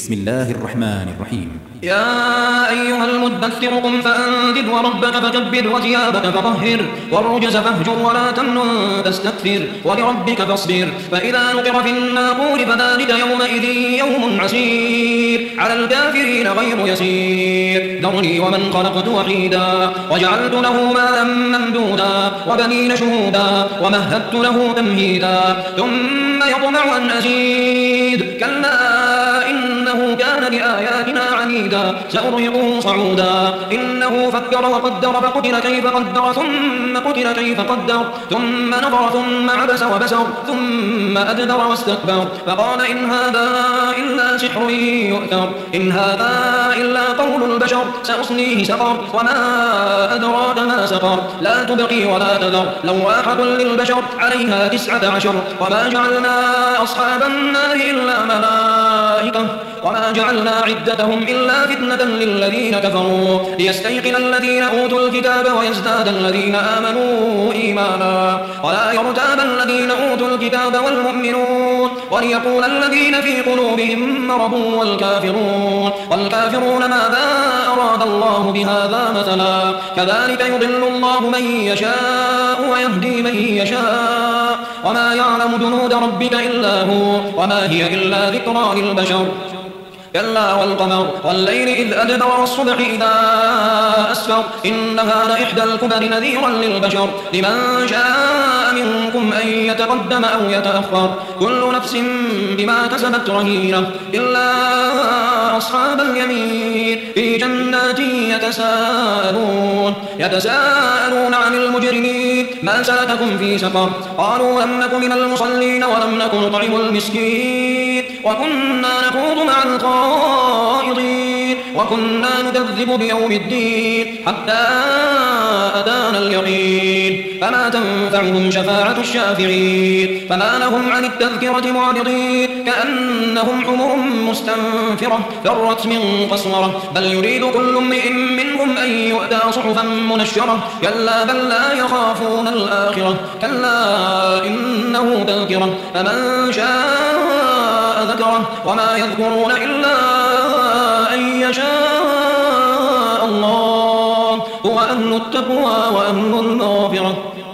بسم الله الرحمن الرحيم. يا أيها المدثر قم فأنذر وربك فكبر وثيابك فطهر والرجز فاهجر ولا تمنن تستكثر ولربك فاصبر فإذا نقر في الناقور فذلك يومئذ يوم عسير على الكافرين غير يسير ذرني ومن خلقت وحيدا وجعلت له مالا ممدودا وبنين شهودا ومهدت له تمهيدا ثم يطمع أن أزيد كلا إنه كان لآياتنا عنيدا سأرهقه صعودا إنه فكر وقدر فقتل كيف قدر ثم قتل كيف قدر ثم نظر ثم عبس وبسر ثم أدبر واستكبر فقال إن هذا إلا سحر يؤثر إن هذا إلا قول البشر سأصليه سقر وما أدراك ما سقر لا تبقي ولا تذر لواحة للبشر عليها 19 وما جعلنا أصحاب النار إلا ملائكة وما جعلنا عدتهم إلا فتنة للذين كفروا ليستيقن الذين أوتوا الكتاب ويزداد الذين آمنوا إيمانا ولا يرتاب الذين أوتوا الكتاب والمؤمنون وليقول الذين في قلوبهم مرض والكافرون ماذا أراد الله بهذا مثلا كذلك يضل الله من يشاء ويهدي من يشاء وما يعلم جنود ربك إلا هو وما هي إلا ذكرى للبشر كلا والقمر والليل إذ أدبر والصبح إذا أسفر إنها لإحدى الكبر نذيرا للبشر لمن شاء منكم أن يتقدم أو يتأخر كل نفس بما كسبت رهينة إلا أصحاب اليمين في جنات يتساءلون عن المجرمين ما سلككم في سقر قالوا لم نك من المصلين ولم نك نطعم المسكين وكنا نخوض مع الخائضين وكنا نكذب بيوم الدين حتى أتانا اليقين فما تنفعهم شفاعة الشافعين فما لهم عن التذكرة معرضين كأنهم حمر مستنفرة فرت من قسورة بل يريد كل امرئ منهم أن يؤتى صحفا منشرة كلا بل لا يخافون الآخرة كلا إنه تذكرة فمن شاء ذكره وما يذكرون إلا أن يشاء الله هو أهل التقوى وأهل المغفرة